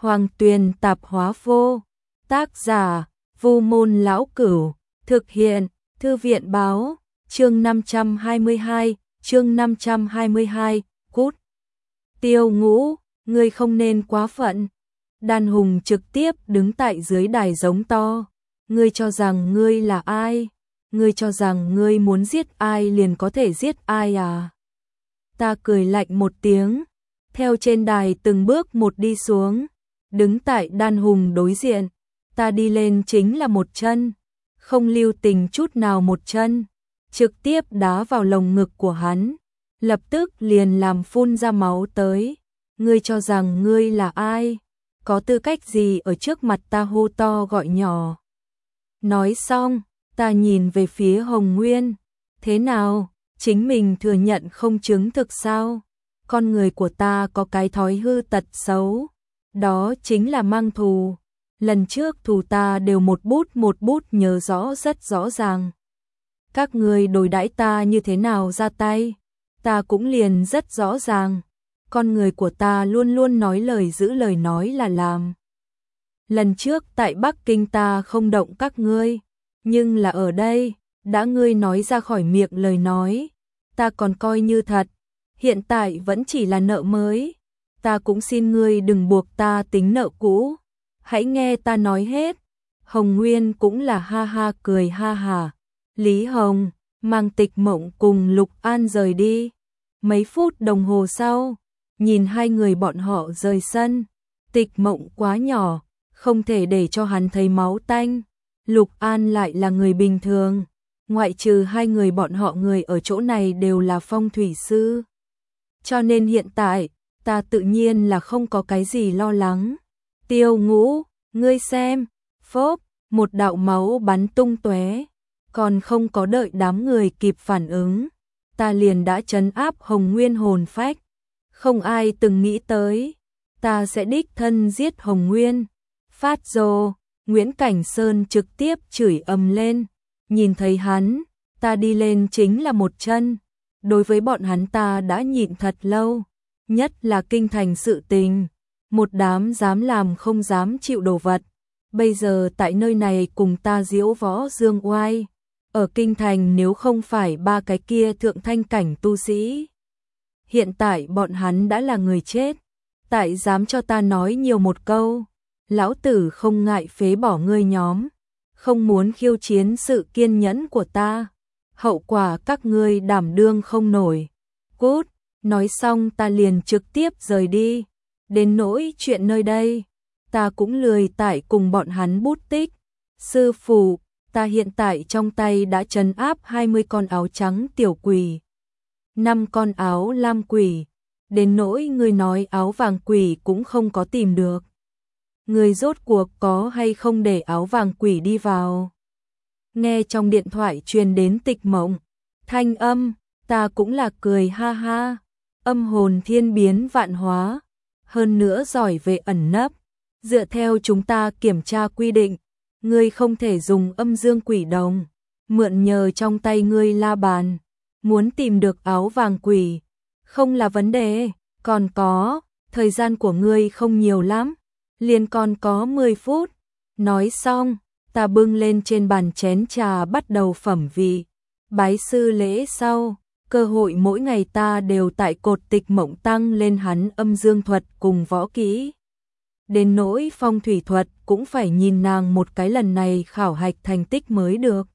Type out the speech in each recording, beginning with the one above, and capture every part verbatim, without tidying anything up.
Hoàng Tuyền Tạp Hóa Vô. Tác giả Vu Môn Lão Cửu. Thực hiện Thư viện Báo. Chương năm trăm hai mươi hai, chương năm trăm hai mươi hai, cút. Tiêu Ngũ, ngươi không nên quá phận. Đan Hùng trực tiếp đứng tại dưới đài giống to. Ngươi cho rằng ngươi là ai? Ngươi cho rằng ngươi muốn giết ai liền có thể giết ai à? Ta cười lạnh một tiếng, theo trên đài từng bước một đi xuống, đứng tại Đan Hùng đối diện, ta đi lên chính là một chân, không lưu tình chút nào một chân, trực tiếp đá vào lồng ngực của hắn, lập tức liền làm phun ra máu tới. Ngươi cho rằng ngươi là ai? Có tư cách gì ở trước mặt ta hô to gọi nhỏ? Nói xong, ta nhìn về phía Hồng Nguyên. Thế nào? Chính mình thừa nhận không chứng thực sao? Con người của ta có cái thói hư tật xấu, đó chính là mang thù. Lần trước thù ta đều một bút một bút nhớ rõ rất rõ ràng. Các người đối đãi ta như thế nào ra tay, ta cũng liền rất rõ ràng. Con người của ta luôn luôn nói lời giữ lời nói là làm. Lần trước tại Bắc Kinh ta không động các ngươi, nhưng là ở đây, đã ngươi nói ra khỏi miệng lời nói, ta còn coi như thật. Hiện tại vẫn chỉ là nợ mới, ta cũng xin ngươi đừng buộc ta tính nợ cũ. Hãy nghe ta nói hết. Hồng Nguyên cũng là ha ha cười ha hả. Lý Hồng mang Tịch Mộng cùng Lục An rời đi. Mấy phút đồng hồ sau, nhìn hai người bọn họ rời sân. Tịch Mộng quá nhỏ, không thể để cho hắn thấy máu tanh. Lục An lại là người bình thường, ngoại trừ hai người bọn họ, người ở chỗ này đều là phong thủy sư. Cho nên hiện tại, ta tự nhiên là không có cái gì lo lắng. Tiêu Ngũ, ngươi xem, phốp, một đạo máu bắn tung tóe, còn không có đợi đám người kịp phản ứng, ta liền đã trấn áp Hồng Nguyên hồn phách. Không ai từng nghĩ tới, ta sẽ đích thân giết Hồng Nguyên. Phát rồ, Nguyễn Cảnh Sơn trực tiếp chửi ầm lên, nhìn thấy hắn, ta đi lên chính là một chân. Đối với bọn hắn ta đã nhịn thật lâu, nhất là kinh thành sự tình, một đám dám làm không dám chịu đồ vật. Bây giờ tại nơi này cùng ta diễu võ dương oai, ở kinh thành nếu không phải ba cái kia thượng thanh cảnh tu sĩ, hiện tại bọn hắn đã là người chết. Tại dám cho ta nói nhiều một câu, lão tử không ngại phế bỏ ngươi nhóm, không muốn khiêu chiến sự kiên nhẫn của ta, hậu quả các ngươi đảm đương không nổi. Cút. Nói xong ta liền trực tiếp rời đi. Đến nỗi chuyện nơi đây, ta cũng lười tại cùng bọn hắn bút tích. Sư phụ, ta hiện tại trong tay đã trấn áp hai mươi con áo trắng tiểu quỷ, năm con áo lam quỷ, đến nỗi người nói áo vàng quỷ cũng không có tìm được. Người rốt cuộc có hay không để áo vàng quỷ đi vào? Nghe trong điện thoại truyền đến Tịch Mộng thanh âm, ta cũng là cười ha ha. Âm hồn thiên biến vạn hóa, hơn nữa giỏi về ẩn nấp. Dựa theo chúng ta kiểm tra quy định, ngươi không thể dùng âm dương quỷ đồng, mượn nhờ trong tay ngươi la bàn, muốn tìm được áo vàng quỷ, không là vấn đề. Còn có, thời gian của ngươi không nhiều lắm, liền còn có mười phút. Nói xong, ta bưng lên trên bàn chén trà bắt đầu phẩm vị. Bái sư lễ sau, cơ hội mỗi ngày ta đều tại cột Tịch Mộng tăng lên hắn âm dương thuật cùng võ kỹ. Đến nỗi phong thủy thuật cũng phải nhìn nàng một cái, lần này khảo hạch thành tích mới được.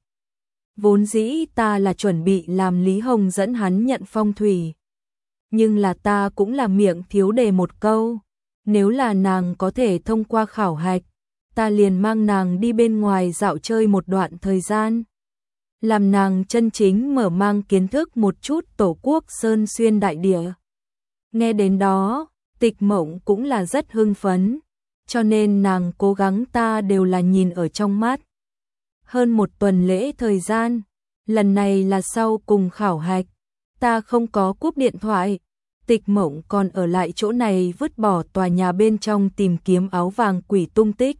Vốn dĩ ta là chuẩn bị làm Lý Hồng dẫn hắn nhận phong thủy, nhưng là ta cũng là miệng thiếu đề một câu, nếu là nàng có thể thông qua khảo hạch, ta liền mang nàng đi bên ngoài dạo chơi một đoạn thời gian, làm nàng chân chính mở mang kiến thức một chút tổ quốc sơn xuyên đại địa. Nghe đến đó, Tịch Mộng cũng là rất hưng phấn, cho nên nàng cố gắng ta đều là nhìn ở trong mắt. Hơn một tuần lễ thời gian, lần này là sau cùng khảo hạch, ta không có cúp điện thoại. Tịch Mộng còn ở lại chỗ này vứt bỏ tòa nhà bên trong tìm kiếm áo vàng quỷ tung tích.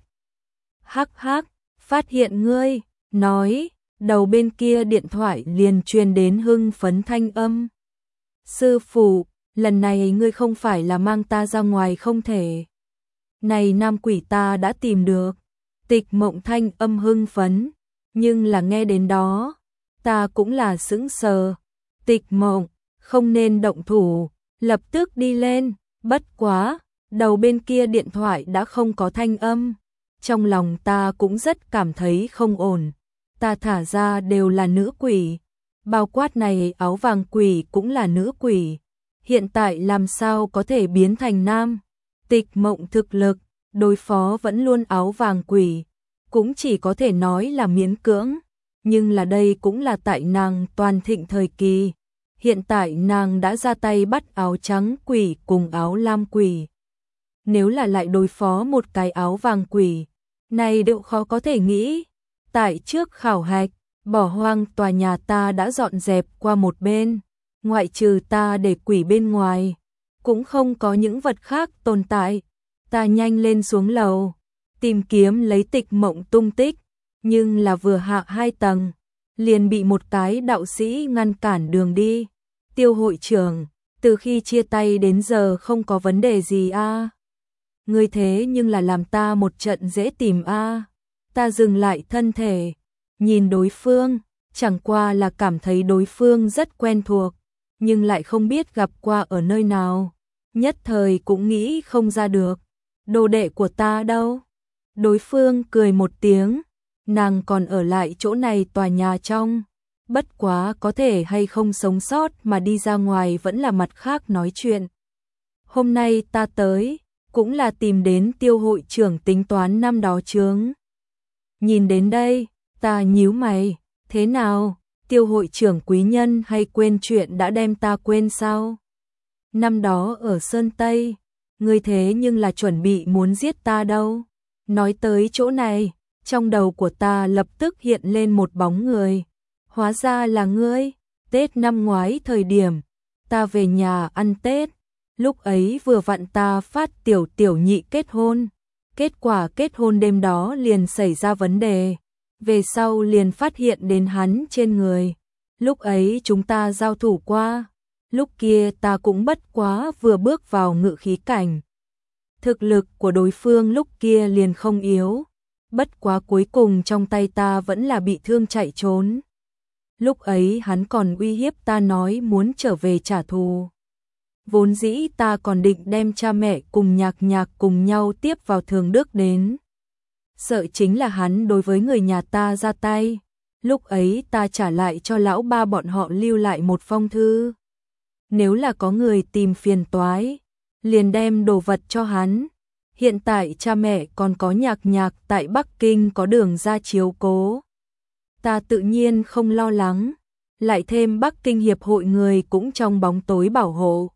Hắc hắc, phát hiện ngươi, nói. Đầu bên kia điện thoại liền truyền đến hưng phấn thanh âm. Sư phụ, lần này ngươi không phải là mang ta ra ngoài không thể. Này nam quỷ ta đã tìm được. Tịch Mộng thanh âm hưng phấn, nhưng là nghe đến đó, ta cũng là sững sờ. Tịch Mộng, không nên động thủ, lập tức đi lên, bất quá, đầu bên kia điện thoại đã không có thanh âm. Trong lòng ta cũng rất cảm thấy không ổn, ta thả ra đều là nữ quỷ, bao quát này áo vàng quỷ cũng là nữ quỷ, hiện tại làm sao có thể biến thành nam. Tịch Mộng thực lực, đối phó vẫn luôn áo vàng quỷ, cũng chỉ có thể nói là miễn cưỡng, nhưng là đây cũng là tại nàng toàn thịnh thời kỳ. Hiện tại nàng đã ra tay bắt áo trắng quỷ cùng áo lam quỷ. Nếu là lại đối phó một cái áo vàng quỷ, này đều khó có thể nghĩ. Tại trước khảo hạch, bỏ hoang tòa nhà ta đã dọn dẹp qua một bên, ngoại trừ ta để quỷ bên ngoài, cũng không có những vật khác tồn tại. Ta nhanh lên xuống lầu, tìm kiếm lấy Tịch Mộng tung tích, nhưng là vừa hạ hai tầng, liền bị một cái đạo sĩ ngăn cản đường đi. Tiêu hội trưởng, từ khi chia tay đến giờ không có vấn đề gì a? À? Ngươi thế nhưng là làm ta một trận dễ tìm a. À? Ta dừng lại thân thể, nhìn đối phương, chẳng qua là cảm thấy đối phương rất quen thuộc, nhưng lại không biết gặp qua ở nơi nào, nhất thời cũng nghĩ không ra được. Đồ đệ của ta đâu? Đối phương cười một tiếng, nàng còn ở lại chỗ này tòa nhà trong, bất quá có thể hay không sống sót mà đi ra ngoài vẫn là mặt khác nói chuyện. Hôm nay ta tới, cũng là tìm đến Tiêu hội trưởng tính toán năm đó chướng. Nhìn đến đây, ta nhíu mày, thế nào, Tiêu hội trưởng quý nhân hay quên chuyện đã đem ta quên sao? Năm đó ở Sơn Tây, ngươi thế nhưng là chuẩn bị muốn giết ta đâu. Nói tới chỗ này, trong đầu của ta lập tức hiện lên một bóng người. Hóa ra là ngươi. Tết năm ngoái thời điểm, ta về nhà ăn Tết, lúc ấy vừa vặn ta phát tiểu tiểu nhị kết hôn. Kết quả kết hôn đêm đó liền xảy ra vấn đề, về sau liền phát hiện đến hắn trên người. Lúc ấy chúng ta giao thủ qua, lúc kia ta cũng bất quá vừa bước vào ngự khí cảnh. Thực lực của đối phương lúc kia liền không yếu, bất quá cuối cùng trong tay ta vẫn là bị thương chạy trốn. Lúc ấy hắn còn uy hiếp ta nói muốn trở về trả thù. Vốn dĩ ta còn định đem cha mẹ cùng Nhạc Nhạc cùng nhau tiếp vào Thường Đức đến. Sợ chính là hắn đối với người nhà ta ra tay. Lúc ấy ta trả lại cho lão ba bọn họ lưu lại một phong thư. Nếu là có người tìm phiền toái, liền đem đồ vật cho hắn. Hiện tại cha mẹ còn có Nhạc Nhạc tại Bắc Kinh có đường ra chiếu cố. Ta tự nhiên không lo lắng, lại thêm Bắc Kinh hiệp hội người cũng trong bóng tối bảo hộ.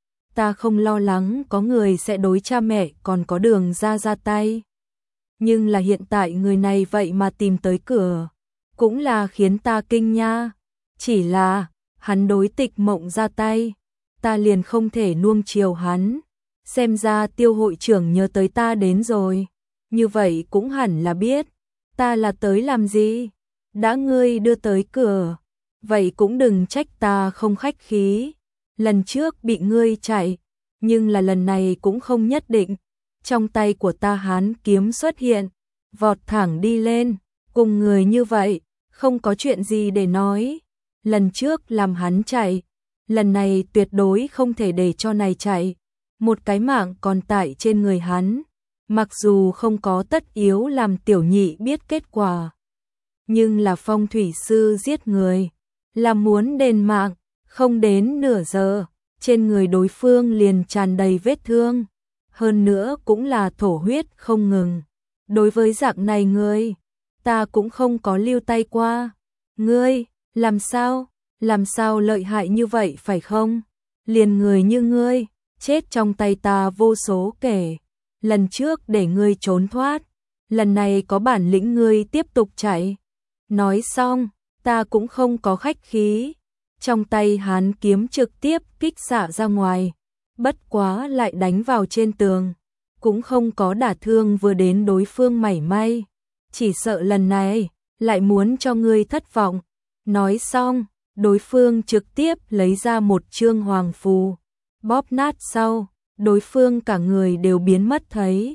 Ta không lo lắng có người sẽ đối cha mẹ còn có đường ra ra tay. Nhưng là hiện tại người này vậy mà tìm tới cửa, cũng là khiến ta kinh nha. Chỉ là, hắn đối Tịch Mộng ra tay, ta liền không thể nuông chiều hắn. Xem ra Tiêu hội trưởng nhớ tới ta đến rồi, như vậy cũng hẳn là biết, ta là tới làm gì. Đã ngươi đưa tới cửa, vậy cũng đừng trách ta không khách khí. Lần trước bị ngươi chạy, nhưng là lần này cũng không nhất định. Trong tay của ta hán kiếm xuất hiện, vọt thẳng đi lên, cùng người như vậy, không có chuyện gì để nói. Lần trước làm hắn chạy, lần này tuyệt đối không thể để cho này chạy. Một cái mạng còn tại trên người hắn, mặc dù không có tất yếu làm tiểu nhị biết kết quả. Nhưng là phong thủy sư giết người, là muốn đền mạng, không đến nửa giờ, trên người đối phương liền tràn đầy vết thương, hơn nữa cũng là thổ huyết không ngừng. Đối với dạng này ngươi, ta cũng không có lưu tay qua. Ngươi, làm sao, làm sao lợi hại như vậy phải không? Liền người như ngươi, chết trong tay ta vô số kể. Lần trước để ngươi trốn thoát, lần này có bản lĩnh ngươi tiếp tục chạy. Nói xong, ta cũng không có khách khí. Trong tay hắn kiếm trực tiếp kích xạ ra ngoài, bất quá lại đánh vào trên tường, cũng không có đả thương vừa đến đối phương mảy may. Chỉ sợ lần này, lại muốn cho ngươi thất vọng. Nói xong, đối phương trực tiếp lấy ra một chương hoàng phù, bóp nát sau, đối phương cả người đều biến mất thấy.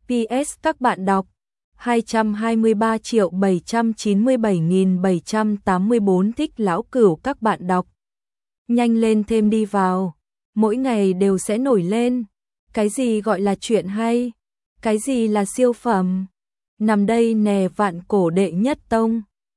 pê ét các bạn đọc hai trăm hai mươi ba triệu bảy trăm chín mươi bảy nghìn bảy trăm tám mươi tư thích lão cửu các bạn đọc. Nhanh lên thêm đi vào, mỗi ngày đều sẽ nổi lên. Cái gì gọi là chuyện hay? Cái gì là siêu phẩm? Nằm đây nè vạn cổ đệ nhất tông.